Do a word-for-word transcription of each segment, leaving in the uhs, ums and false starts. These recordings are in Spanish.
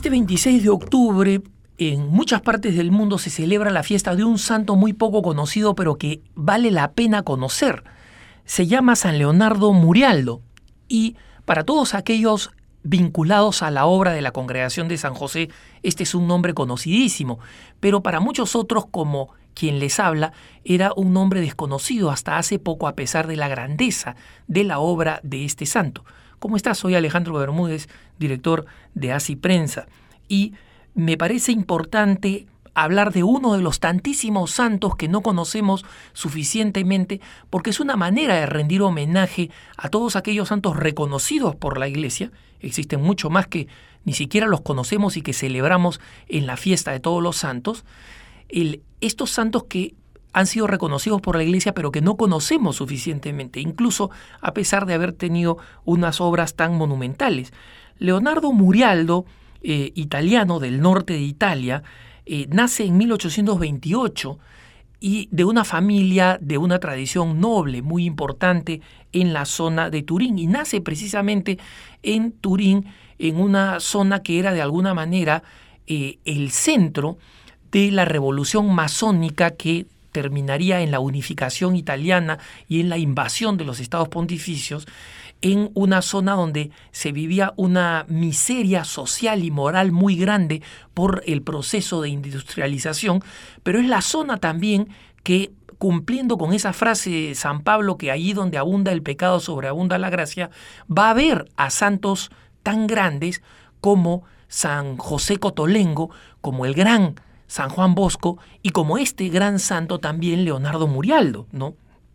Este veintiséis de octubre, en muchas partes del mundo se celebra la fiesta de un santo muy poco conocido, pero que vale la pena conocer. Se llama San Leonardo Murialdo, y para todos aquellos vinculados a la obra de la Congregación de San José, este es un nombre conocidísimo, pero para muchos otros, como quien les habla, era un nombre desconocido hasta hace poco, a pesar de la grandeza de la obra de este santo. ¿Cómo estás? Soy Alejandro Bermúdez, director de Así Prensa, y me parece importante hablar de uno de los tantísimos santos que no conocemos suficientemente, porque es una manera de rendir homenaje a todos aquellos santos reconocidos por la Iglesia. Existen mucho más que ni siquiera los conocemos y que celebramos en la fiesta de todos los santos. El, estos santos que han sido reconocidos por la Iglesia, pero que no conocemos suficientemente, incluso a pesar de haber tenido unas obras tan monumentales. Leonardo Murialdo, eh, italiano del norte de Italia, eh, nace en mil ochocientos veintiocho y de una familia de una tradición noble muy importante en la zona de Turín, y nace precisamente en Turín, en una zona que era de alguna manera eh, el centro de la revolución masónica que terminaría en la unificación italiana y en la invasión de los estados pontificios, en una zona donde se vivía una miseria social y moral muy grande por el proceso de industrialización, pero es la zona también que, cumpliendo con esa frase de San Pablo, que allí donde abunda el pecado sobreabunda la gracia, va a haber a santos tan grandes como San José Cotolengo, como el gran San Juan Bosco, y como este gran santo también Leonardo Murialdo, ¿no?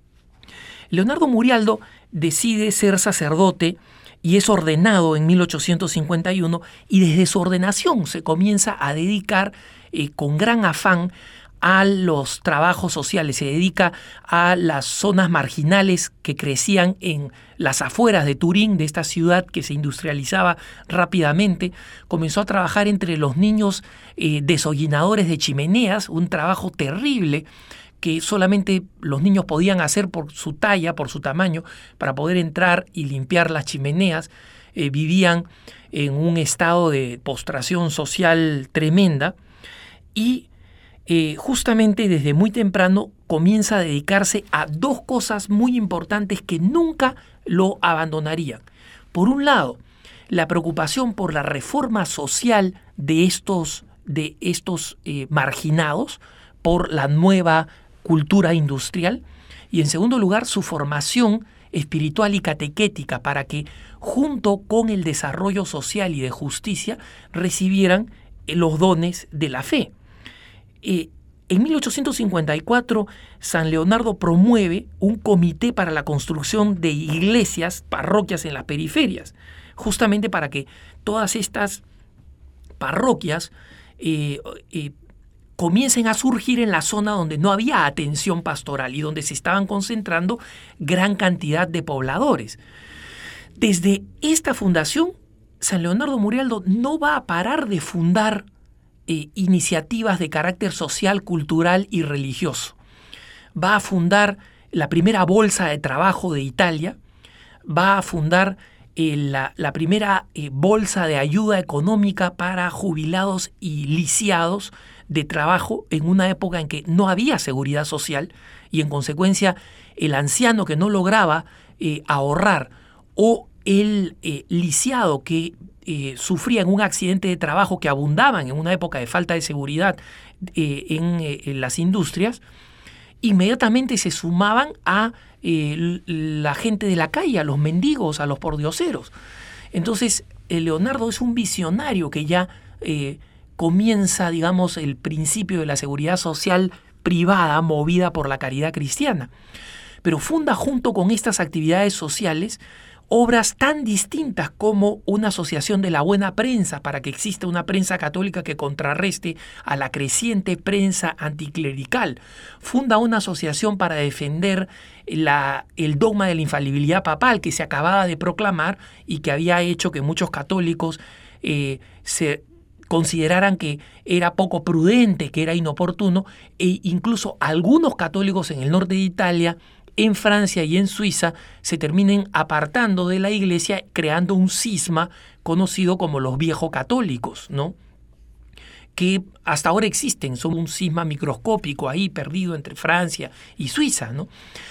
Leonardo Murialdo decide ser sacerdote y es ordenado en mil ochocientos cincuenta y uno, y desde su ordenación se comienza a dedicar eh, con gran afán a los trabajos sociales. Se dedica a las zonas marginales que crecían en las afueras de Turín, de esta ciudad que se industrializaba rápidamente. Comenzó a trabajar entre los niños eh, desollinadores de chimeneas, un trabajo terrible que solamente los niños podían hacer por su talla, por su tamaño, para poder entrar y limpiar las chimeneas. Eh, vivían en un estado de postración social tremenda, y Eh, justamente desde muy temprano comienza a dedicarse a dos cosas muy importantes que nunca lo abandonarían. Por un lado, la preocupación por la reforma social de estos, de estos eh, marginados por la nueva cultura industrial, y en segundo lugar, su formación espiritual y catequética para que, junto con el desarrollo social y de justicia, recibieran los dones de la fe. Eh, en mil ochocientos cincuenta y cuatro, San Leonardo promueve un comité para la construcción de iglesias, parroquias en las periferias, justamente para que todas estas parroquias eh, eh, comiencen a surgir en la zona donde no había atención pastoral y donde se estaban concentrando gran cantidad de pobladores. Desde esta fundación, San Leonardo Murialdo no va a parar de fundar Eh, iniciativas de carácter social, cultural y religioso. Va a fundar la primera bolsa de trabajo de Italia, va a fundar eh, la, la primera eh, bolsa de ayuda económica para jubilados y lisiados de trabajo en una época en que no había seguridad social, y en consecuencia el anciano que no lograba eh, ahorrar, o el eh, lisiado que Eh, sufrían un accidente de trabajo, que abundaban en una época de falta de seguridad eh, en, eh, en las industrias, inmediatamente se sumaban a eh, la gente de la calle, a los mendigos, a los pordioseros. Entonces, eh, Leonardo es un visionario que ya eh, comienza, digamos, el principio de la seguridad social privada movida por la caridad cristiana. Pero funda, junto con estas actividades sociales, obras tan distintas como una asociación de la buena prensa, para que exista una prensa católica que contrarreste a la creciente prensa anticlerical. Funda una asociación para defender la, el dogma de la infalibilidad papal que se acababa de proclamar y que había hecho que muchos católicos eh, se consideraran que era poco prudente, que era inoportuno, e incluso algunos católicos en el norte de Italia en Francia y en Suiza se terminen apartando de la Iglesia, creando un cisma conocido como los viejocatólicos, ¿no? Que hasta ahora existen, son un cisma microscópico ahí perdido entre Francia y Suiza, ¿no?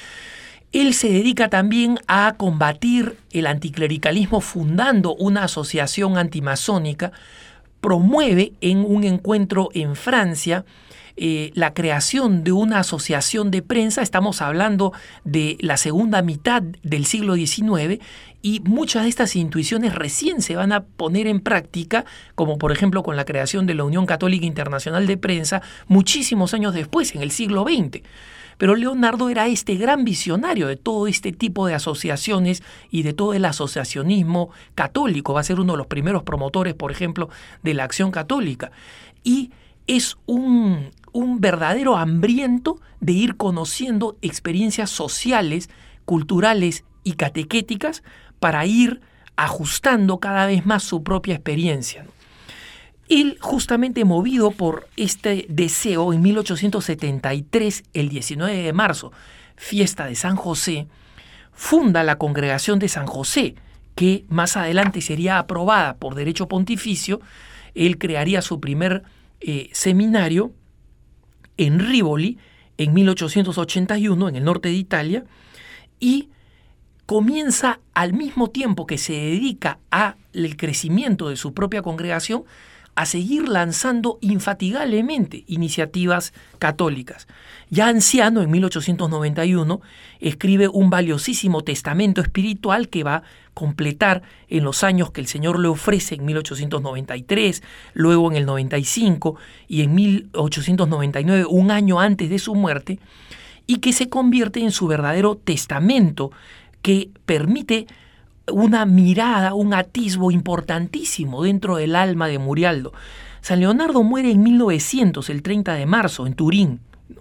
Él se dedica también a combatir el anticlericalismo fundando una asociación antimasónica, promueve en un encuentro en Francia eh, la creación de una asociación de prensa. Estamos hablando de la segunda mitad del siglo diecinueve, y muchas de estas intuiciones recién se van a poner en práctica, como por ejemplo con la creación de la Unión Católica Internacional de Prensa, muchísimos años después, en el siglo veinte. Pero Leonardo era este gran visionario de todo este tipo de asociaciones y de todo el asociacionismo católico. Va a ser uno de los primeros promotores, por ejemplo, de la Acción Católica. Y es un, un verdadero hambriento de ir conociendo experiencias sociales, culturales y catequéticas para ir ajustando cada vez más su propia experiencia. Él, justamente movido por este deseo, en mil ochocientos setenta y tres, el diecinueve de marzo, fiesta de San José, funda la Congregación de San José, que más adelante sería aprobada por derecho pontificio. Él crearía su primer eh, seminario en Rivoli en mil ochocientos ochenta y uno, en el norte de Italia, y comienza, al mismo tiempo que se dedica al crecimiento de su propia congregación, a seguir lanzando infatigablemente iniciativas católicas. Ya anciano, en mil ochocientos noventa y uno, escribe un valiosísimo testamento espiritual que va a completar en los años que el Señor le ofrece, en mil ochocientos noventa y tres, luego en el noventa y cinco y en mil ochocientos noventa y nueve, un año antes de su muerte, y que se convierte en su verdadero testamento, que permite una mirada, un atisbo importantísimo dentro del alma de Murialdo. San Leonardo muere en mil novecientos, el treinta de marzo, en Turín.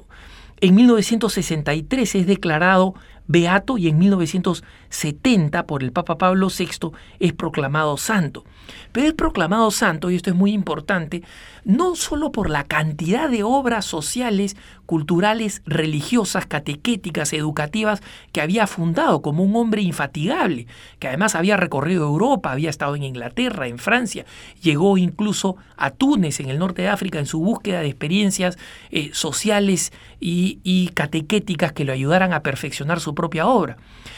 En mil novecientos sesenta y tres es declarado beato y en mil novecientos setenta, por el Papa Pablo sexto, es proclamado santo. Pero es proclamado santo, y esto es muy importante, no solo por la cantidad de obras sociales, culturales, religiosas, catequéticas, educativas que había fundado como un hombre infatigable, que además había recorrido Europa, había estado en Inglaterra, en Francia, llegó incluso a Túnez, en el norte de África, en su búsqueda de experiencias eh, sociales y, y catequéticas que lo ayudaran a perfeccionar su propia obra,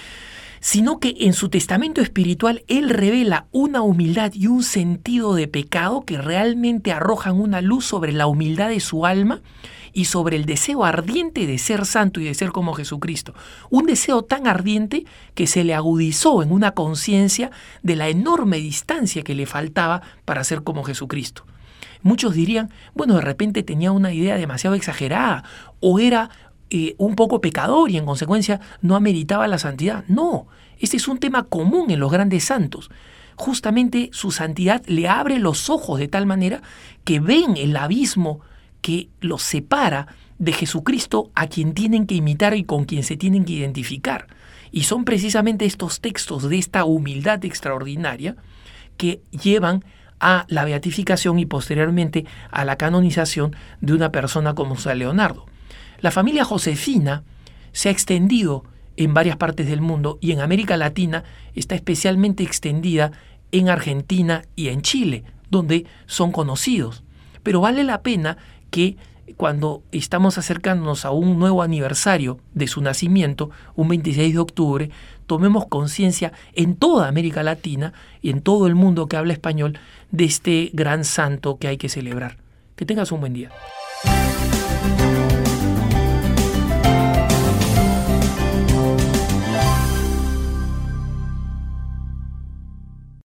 sino que en su testamento espiritual él revela una humildad y un sentido de pecado que realmente arrojan una luz sobre la humildad de su alma y sobre el deseo ardiente de ser santo y de ser como Jesucristo. Un deseo tan ardiente que se le agudizó en una conciencia de la enorme distancia que le faltaba para ser como Jesucristo. Muchos dirían, bueno, de repente tenía una idea demasiado exagerada, o era Eh, un poco pecador y en consecuencia no ameritaba la santidad. No, este es un tema común en los grandes santos. Justamente su santidad le abre los ojos de tal manera que ven el abismo que los separa de Jesucristo, a quien tienen que imitar y con quien se tienen que identificar. Y son precisamente estos textos de esta humildad extraordinaria que llevan a la beatificación y posteriormente a la canonización de una persona como San Leonardo. La familia josefina se ha extendido en varias partes del mundo, y en América Latina está especialmente extendida en Argentina y en Chile, donde son conocidos. Pero vale la pena que cuando estamos acercándonos a un nuevo aniversario de su nacimiento, un veintiséis de octubre, tomemos conciencia en toda América Latina y en todo el mundo que habla español de este gran santo que hay que celebrar. Que tengas un buen día.